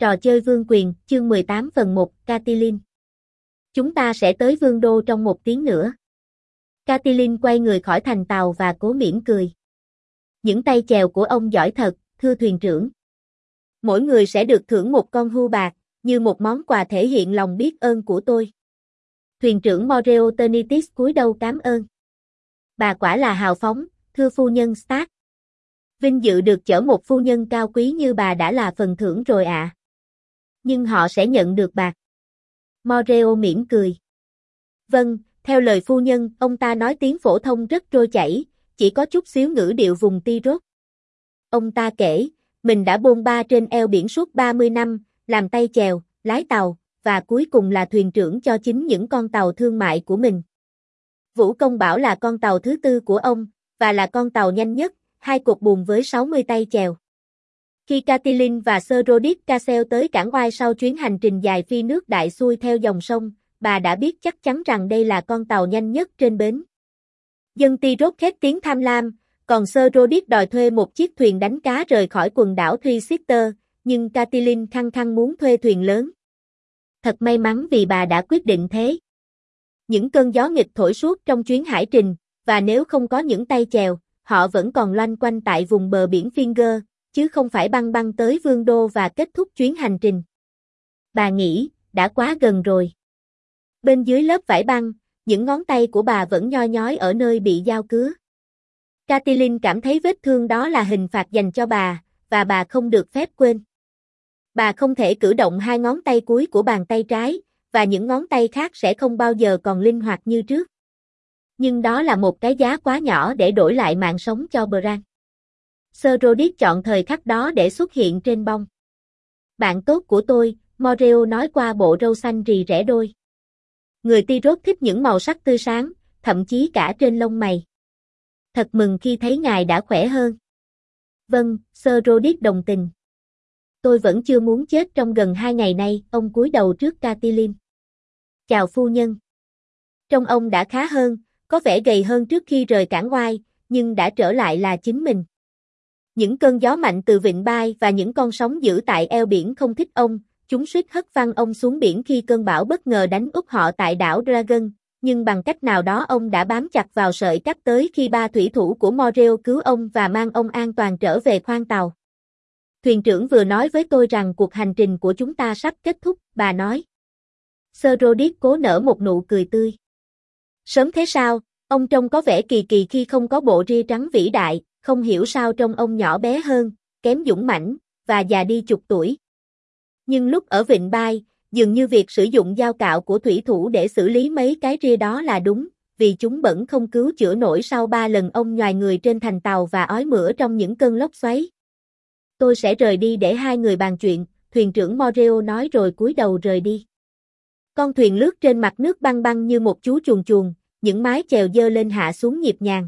Trò chơi vương quyền, chương 18 phần 1, Catelyn. Chúng ta sẽ tới vương đô trong 1 tiếng nữa. Catelyn quay người khỏi thành tàu và cố mỉm cười. Những tay chèo của ông giỏi thật, thưa thuyền trưởng. Mỗi người sẽ được thưởng một con hươu bạc, như một món quà thể hiện lòng biết ơn của tôi. Thuyền trưởng Moreo Tenitis cúi đầu cảm ơn. Bà quả là hào phóng, thưa phu nhân Stark. Vinh dự được chở một phu nhân cao quý như bà đã là phần thưởng rồi ạ. Nhưng họ sẽ nhận được bạc. Moreo mỉm cười. Vâng, theo lời phu nhân, ông ta nói tiếng phổ thông rất trôi chảy, chỉ có chút xíu ngữ điệu vùng Tirol. Ông ta kể, mình đã bôn ba trên eo biển suốt 30 năm, làm tay chèo, lái tàu, và cuối cùng là thuyền trưởng cho chính những con tàu thương mại của mình. Vũ Công bảo là con tàu thứ 4 của ông, và là con tàu nhanh nhất, 2 cột buồm với 60 tay chèo. Khi Catelyn và Sir Rodrik Cassel tới cảng Oai sau chuyến hành trình dài phi nước đại xuôi theo dòng sông, bà đã biết chắc chắn rằng đây là con tàu nhanh nhất trên bến. Dân Tirol khét tiếng tham lam, còn Sir Rodrik đòi thuê một chiếc thuyền đánh cá rời khỏi quần đảo Three Sisters, nhưng Catelyn khăng khăng muốn thuê thuyền lớn. Thật may mắn vì bà đã quyết định thế. Những cơn gió nghịch thổi suốt trong chuyến hải trình, và nếu không có những tay chèo, họ vẫn còn loanh quanh tại vùng bờ biển Finger, chứ không phải băng băng tới vương đô và kết thúc chuyến hành trình. Bà nghĩ, đã quá gần rồi. Bên dưới lớp vải băng, những ngón tay của bà vẫn nhoi nhói ở nơi bị dao cứa. Catelyn cảm thấy vết thương đó là hình phạt dành cho bà, và bà không được phép quên. Bà không thể cử động 2 ngón tay cuối của bàn tay trái, và những ngón tay khác sẽ không bao giờ còn linh hoạt như trước. Nhưng đó là một cái giá quá nhỏ để đổi lại mạng sống cho Bran. Sir Rodrik chọn thời khắc đó để xuất hiện trên bông. Bạn tốt của tôi, Moreo nói qua bộ râu xanh rì rẻ đôi. Người Tirol thích những màu sắc tươi sáng, thậm chí cả trên lông mày. Thật mừng khi thấy ngài đã khỏe hơn. Vâng, Sir Rodrik đồng tình. Tôi vẫn chưa muốn chết trong gần 2 ngày nay, ông cúi đầu trước Catelyn. Chào phu nhân. Trông ông đã khá hơn, có vẻ gầy hơn trước khi rời cảng Oai, nhưng đã trở lại là chính mình. Những cơn gió mạnh từ vịnh Bay và những con sóng dữ tại eo biển không thích ông, chúng suýt hất văng ông xuống biển khi cơn bão bất ngờ đánh úp họ tại đảo Dragon, nhưng bằng cách nào đó ông đã bám chặt vào sợi cáp tới khi 3 thủy thủ của Moreo cứu ông và mang ông an toàn trở về khoang tàu. Thuyền trưởng vừa nói với tôi rằng cuộc hành trình của chúng ta sắp kết thúc, bà nói. Sir Rodrik cố nở một nụ cười tươi. Sớm thế sao, ông trông có vẻ kỳ kỳ khi không có bộ ria trắng vĩ đại, không hiểu sao trông ông nhỏ bé hơn, kém dũng mãnh, và già đi chục tuổi. Nhưng lúc ở vịnh Bay, dường như việc sử dụng dao cạo của thủy thủ để xử lý mấy cái ria đó là đúng, vì chúng bẩn không cứu chữa nổi sau 3 lần ông nhoài người trên thành tàu và ói mửa trong những cơn lốc xoáy. Tôi sẽ rời đi để 2 người bàn chuyện, thuyền trưởng Moreo nói rồi cúi đầu rời đi. Con thuyền lướt trên mặt nước băng băng như một chú chuồn chuồn, những mái chèo dơ lên hạ xuống nhịp nhàng.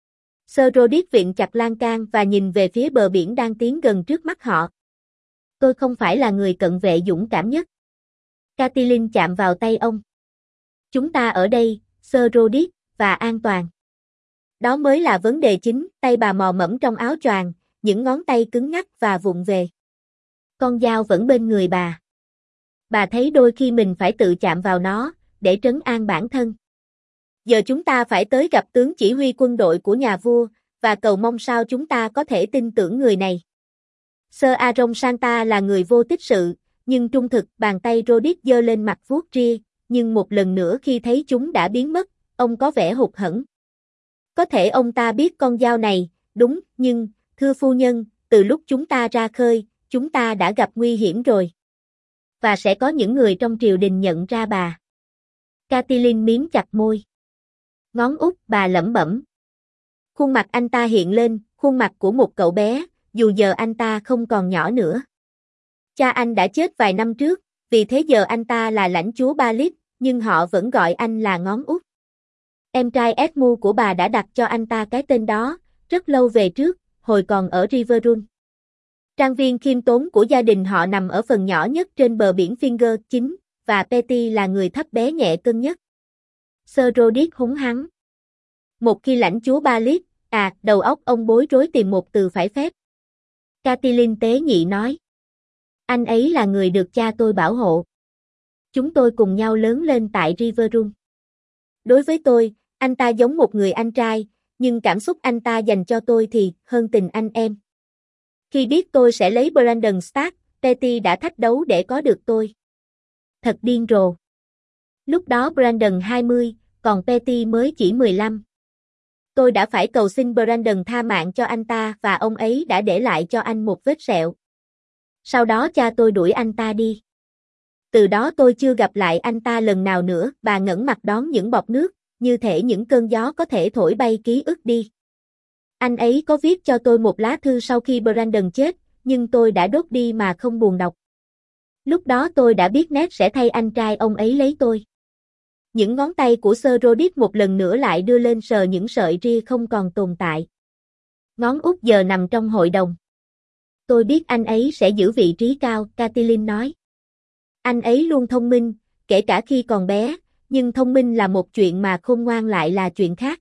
Sir Rodrik viện chặt lan can và nhìn về phía bờ biển đang tiến gần trước mắt họ. Tôi không phải là người cận vệ dũng cảm nhất. Catelyn chạm vào tay ông. Chúng ta ở đây, Sir Rodrik, và an toàn. Đó mới là vấn đề chính, tay bà mò mẫm trong áo choàng, những ngón tay cứng ngắc và vụng về. Con dao vẫn bên người bà. Bà thấy đôi khi mình phải tự chạm vào nó, để trấn an bản thân. Giờ chúng ta phải tới gặp tướng chỉ huy quân đội của nhà vua, và cầu mong sao chúng ta có thể tin tưởng người này. Sir Aaron Santa là người vô tích sự, nhưng trung thực bàn tay Rodrik giơ lên mặt vuốt ria, nhưng một lần nữa khi thấy chúng đã biến mất, ông có vẻ hụt hẫng. Có thể ông ta biết con dao này, đúng, nhưng, thưa phu nhân, từ lúc chúng ta ra khơi, chúng ta đã gặp nguy hiểm rồi. Và sẽ có những người trong triều đình nhận ra bà. Catelyn miếm chặt môi. Ngón út bà lẩm bẩm. Khuôn mặt anh ta hiện lên, khuôn mặt của một cậu bé, dù giờ anh ta không còn nhỏ nữa. Cha anh đã chết vài năm trước, vì thế giờ anh ta là lãnh chúa Baelish, nhưng họ vẫn gọi anh là ngón út. Em trai Edmund của bà đã đặt cho anh ta cái tên đó, rất lâu về trước, hồi còn ở Riverrun. Trang viên khiêm tốn của gia đình họ nằm ở phần nhỏ nhất trên bờ biển Finger chính, và Petty là người thấp bé nhẹ cân nhất. Sir Rodrik húng hắng. Một khi lãnh chúa Baelish, đầu óc ông bối rối tìm một từ phải phép. Catelyn tế nhị nói. Anh ấy là người được cha tôi bảo hộ. Chúng tôi cùng nhau lớn lên tại Riverrun. Đối với tôi, anh ta giống một người anh trai, nhưng cảm xúc anh ta dành cho tôi thì hơn tình anh em. Khi biết tôi sẽ lấy Brandon Stark, Petty đã thách đấu để có được tôi. Thật điên rồ. Lúc đó Brandon 20, còn Petty mới chỉ 15. Tôi đã phải cầu xin Brandon tha mạng cho anh ta và ông ấy đã để lại cho anh một vết sẹo. Sau đó cha tôi đuổi anh ta đi. Từ đó tôi chưa gặp lại anh ta lần nào nữa. Bà ngẩng mặt đón những bọt nước, như thể những cơn gió có thể thổi bay ký ức đi. Anh ấy có viết cho tôi một lá thư sau khi Brandon chết, nhưng tôi đã đốt đi mà không buồn đọc. Lúc đó tôi đã biết Ned sẽ thay anh trai ông ấy lấy tôi. Những ngón tay của Sir Roderick một lần nữa lại đưa lên sờ những sợi ria không còn tồn tại. Ngón út giờ nằm trong hội đồng. Tôi biết anh ấy sẽ giữ vị trí cao, Catelyn nói. Anh ấy luôn thông minh, kể cả khi còn bé, nhưng thông minh là một chuyện mà khôn ngoan lại là chuyện khác.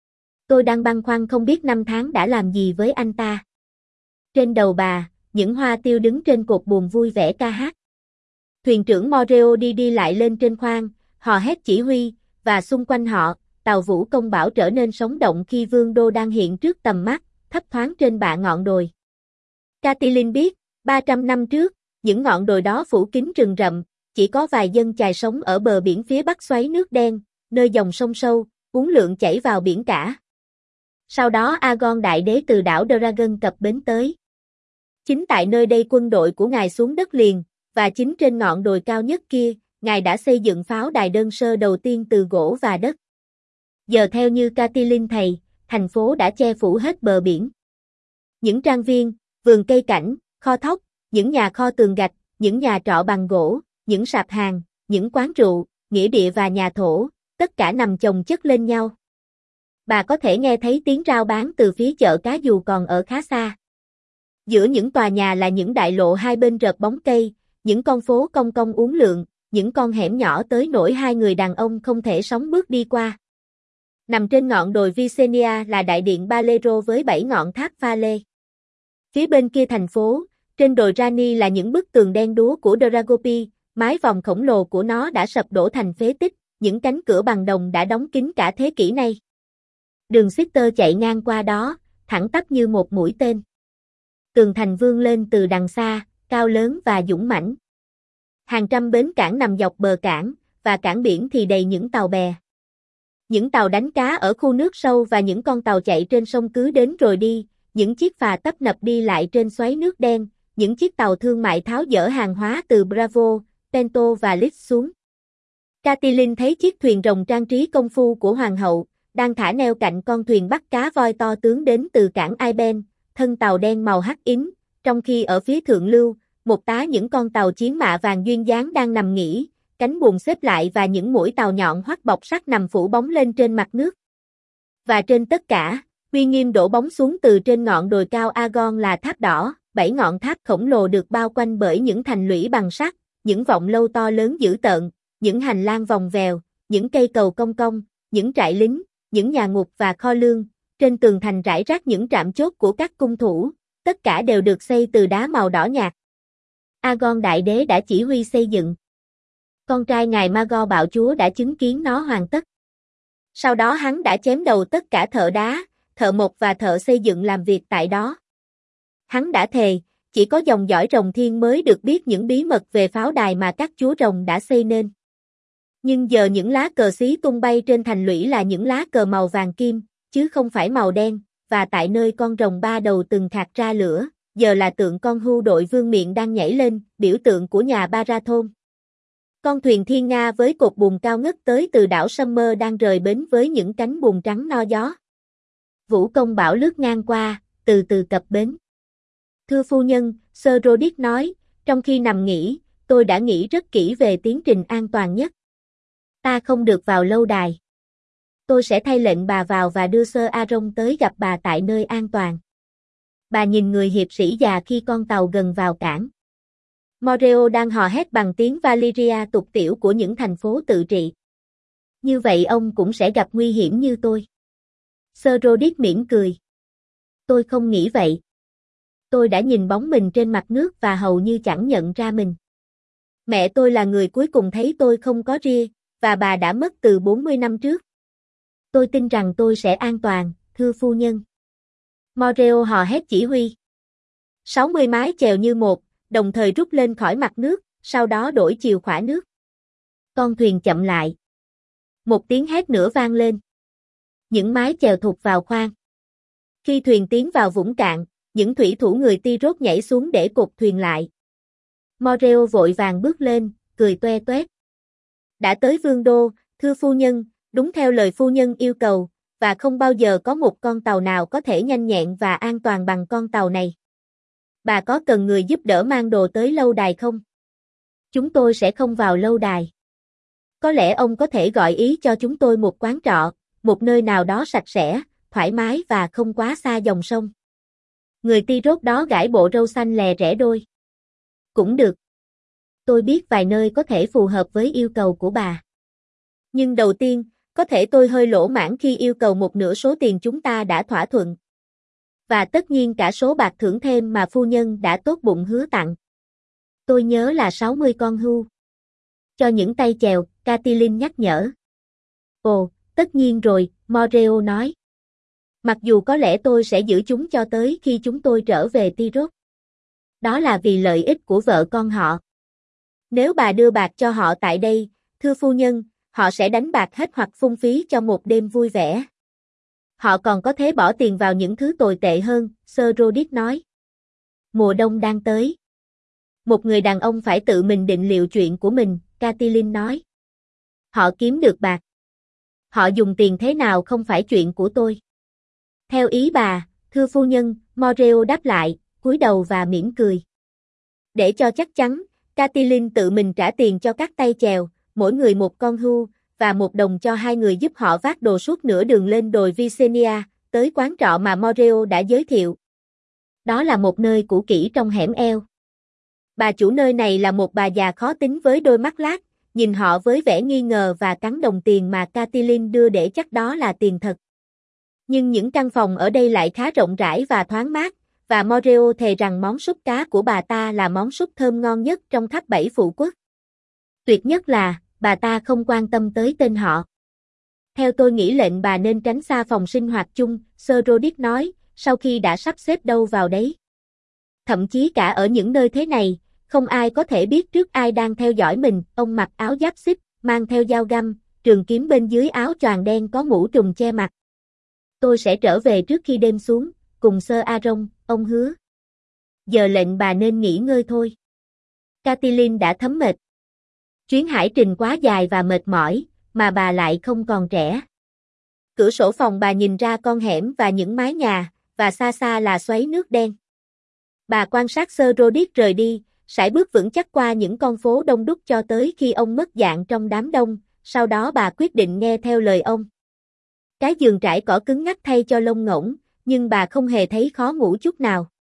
Tôi đang băn khoăn không biết năm tháng đã làm gì với anh ta. Trên đầu bà, những hoa tiêu đứng trên cột buồm vui vẻ ca hát. Thuyền trưởng Moreo đi đi lại lên trên khoang, hò hét chỉ huy, và xung quanh họ, tàu vũ công bảo trở nên sống động khi vương đô đang hiện trước tầm mắt, thấp thoáng trên bạ ngọn đồi. Catelyn biết, 300 năm trước, những ngọn đồi đó phủ kín rừng rậm, chỉ có vài dân chài sống ở bờ biển phía bắc xoáy nước đen, nơi dòng sông sâu, uốn lượn chảy vào biển cả. Sau đó Aegon đại đế từ đảo Dragon cập bến tới. Chính tại nơi đây quân đội của ngài xuống đất liền, và chính trên ngọn đồi cao nhất kia, ngài đã xây dựng pháo đài đơn sơ đầu tiên từ gỗ và đất. Giờ theo như Catelyn thầy, thành phố đã che phủ hết bờ biển. Những trang viên, vườn cây cảnh, kho thóc, những nhà kho tường gạch, những nhà trọ bằng gỗ, những sạp hàng, những quán rượu, nghĩa địa và nhà thổ, tất cả nằm chồng chất lên nhau. Bà có thể nghe thấy tiếng rao bán từ phía chợ cá dù còn ở khá xa. Giữa những tòa nhà là những đại lộ hai bên rợp bóng cây, những con phố cong cong uốn lượn, những con hẻm nhỏ tới nỗi hai người đàn ông không thể sóng bước đi qua. Nằm trên ngọn đồi Visenya là đại điện Balero với 7 ngọn tháp pha lê. Phía bên kia thành phố, trên đồi Rani là những bức tường đen đúa của Dragopi, mái vòm khổng lồ của nó đã sập đổ thành phế tích, những cánh cửa bằng đồng đã đóng kín cả thế kỷ nay. Đường Sister chạy ngang qua đó, thẳng tắp như một mũi tên. Tường thành vươn lên từ đằng xa, cao lớn và dũng mãnh. Hàng trăm bến cảng nằm dọc bờ cảng, và cảng biển thì đầy những tàu bè. Những tàu đánh cá ở khu nước sâu và những con tàu chạy trên sông cứ đến rồi đi, những chiếc phà tấp nập đi lại trên xoáy nước đen, những chiếc tàu thương mại tháo dỡ hàng hóa từ Bravo, Pento và Leeds xuống. Catelyn thấy chiếc thuyền rồng trang trí công phu của hoàng hậu, đang thả neo cạnh con thuyền bắt cá voi to tướng đến từ cảng Iben, thân tàu đen màu hắc ính, trong khi ở phía thượng lưu, một tá những con tàu chiến mạ vàng duyên dáng đang nằm nghỉ, cánh buồm xếp lại và những mũi tàu nhọn hoắt bọc sắt nằm phủ bóng lên trên mặt nước. Và trên tất cả, uy nghiêm đổ bóng xuống từ trên ngọn đồi cao Aegon là tháp đỏ, 7 ngọn tháp khổng lồ được bao quanh bởi những thành lũy bằng sắt, những vọng lâu to lớn dữ tợn, những hành lang vòng vèo, những cây cầu cong cong, những trại lính, những nhà ngục và kho lương, trên tường thành rải rác những trạm chốt của các cung thủ, tất cả đều được xây từ đá màu đỏ nhạt. Aegon đại đế đã chỉ huy xây dựng. Con trai ngài Magor bạo chúa đã chứng kiến nó hoàn tất. Sau đó hắn đã chém đầu tất cả thợ đá, thợ mộc và thợ xây dựng làm việc tại đó. Hắn đã thề, chỉ có dòng dõi rồng thiên mới được biết những bí mật về pháo đài mà các chúa rồng đã xây nên. Nhưng giờ những lá cờ xí tung bay trên thành lũy là những lá cờ màu vàng kim, chứ không phải màu đen, và tại nơi con rồng ba đầu từng khạc ra lửa, giờ là tượng con hưu đội vương miện đang nhảy lên, biểu tượng của nhà Baratheon. Con thuyền thiên nga với cột buồm cao ngất tới từ đảo Summer đang rời bến với những cánh buồm trắng no gió. Vũ công bảo lướt ngang qua, từ từ cập bến. Thưa phu nhân, Sir Roderick nói, trong khi nằm nghỉ, tôi đã nghĩ rất kỹ về tiến trình an toàn nhất. Ta không được vào lâu đài. Tôi sẽ thay lệnh bà vào và đưa Sir Aaron tới gặp bà tại nơi an toàn. Bà nhìn người hiệp sĩ già khi con tàu gần vào cảng. Moreo đang hò hét bằng tiếng Valyria tục tiểu của những thành phố tự trị. Như vậy ông cũng sẽ gặp nguy hiểm như tôi. Sir Roderick mỉm cười. Tôi không nghĩ vậy. Tôi đã nhìn bóng mình trên mặt nước và hầu như chẳng nhận ra mình. Mẹ tôi là người cuối cùng thấy tôi không có ria, và bà đã mất từ 40 năm trước. Tôi tin rằng tôi sẽ an toàn, thưa phu nhân. Moreo hò hét chỉ huy. 60 mái chèo như một, đồng thời rút lên khỏi mặt nước, sau đó đổi chiều khỏa nước. Con thuyền chậm lại. Một tiếng hét nữa vang lên. Những mái chèo thụt vào khoang. Khi thuyền tiến vào vũng cạn, những thủy thủ người Tirốt nhảy xuống để cột thuyền lại. Moreo vội vàng bước lên, cười toe toét. Đã tới Vương đô, thưa phu nhân, đúng theo lời phu nhân yêu cầu, và không bao giờ có một con tàu nào có thể nhanh nhẹn và an toàn bằng con tàu này. Bà có cần người giúp đỡ mang đồ tới lâu đài không? Chúng tôi sẽ không vào lâu đài. Có lẽ ông có thể gọi ý cho chúng tôi một quán trọ, một nơi nào đó sạch sẽ, thoải mái và không quá xa dòng sông. Người Tirốt đó gãi bộ râu xanh lè rẽ đôi. Cũng được. Tôi biết vài nơi có thể phù hợp với yêu cầu của bà. Nhưng đầu tiên, có thể tôi hơi lỗ mãn khi yêu cầu một nửa số tiền chúng ta đã thỏa thuận. Và tất nhiên cả số bạc thưởng thêm mà phu nhân đã tốt bụng hứa tặng. Tôi nhớ là 60 con hươu. Cho những tay chèo, Catiline nhắc nhở. Ồ, tất nhiên rồi, Moreo nói. Mặc dù có lẽ tôi sẽ giữ chúng cho tới khi chúng tôi trở về Tirốt. Đó là vì lợi ích của vợ con họ. Nếu bà đưa bạc cho họ tại đây, thưa phu nhân, họ sẽ đánh bạc hết hoặc phung phí cho một đêm vui vẻ. Họ còn có thể bỏ tiền vào những thứ tồi tệ hơn, Sir Rodick nói. Mùa đông đang tới. Một người đàn ông phải tự mình định liệu chuyện của mình, Catiline nói. Họ kiếm được bạc. Họ dùng tiền thế nào không phải chuyện của tôi. Theo ý bà, thưa phu nhân, Moreo đáp lại, cúi đầu và mỉm cười. Để cho chắc chắn, Catiline tự mình trả tiền cho các tay chèo, mỗi người một con hươu, và $1 đồng cho hai người giúp họ vác đồ suốt nửa đường lên đồi Vicenia, tới quán trọ mà Moreo đã giới thiệu. Đó là một nơi cũ kỹ trong hẻm eo. Bà chủ nơi này là một bà già khó tính với đôi mắt lác, nhìn họ với vẻ nghi ngờ và cắn đồng tiền mà Catiline đưa để chắc đó là tiền thật. Nhưng những căn phòng ở đây lại khá rộng rãi và thoáng mát, và Moreo thề rằng món súp cá của bà ta là món súp thơm ngon nhất trong khắp 7 phủ quốc. Tuyệt nhất là, bà ta không quan tâm tới tên họ. Theo tôi nghĩ lệnh bà nên tránh xa phòng sinh hoạt chung, Sir Rodick nói, sau khi đã sắp xếp đâu vào đấy. Thậm chí cả ở những nơi thế này, không ai có thể biết trước ai đang theo dõi mình. Ông mặc áo giáp xích, mang theo dao găm, trường kiếm bên dưới áo choàng đen có mũ trùm che mặt. Tôi sẽ trở về trước khi đêm xuống, cùng Sir Aaron, ông hứa. Giờ lệnh bà nên nghỉ ngơi thôi. Catiline đã thấm mệt. Chuyến hải trình quá dài và mệt mỏi, mà bà lại không còn trẻ. Cửa sổ phòng bà nhìn ra con hẻm và những mái nhà, và xa xa là xoáy nước đen. Bà quan sát Sir Rodick rời đi, sải bước vững chắc qua những con phố đông đúc cho tới khi ông mất dạng trong đám đông, sau đó bà quyết định nghe theo lời ông. Cái giường trải cỏ cứng ngắc thay cho lông ngỗng, nhưng bà không hề thấy khó ngủ chút nào.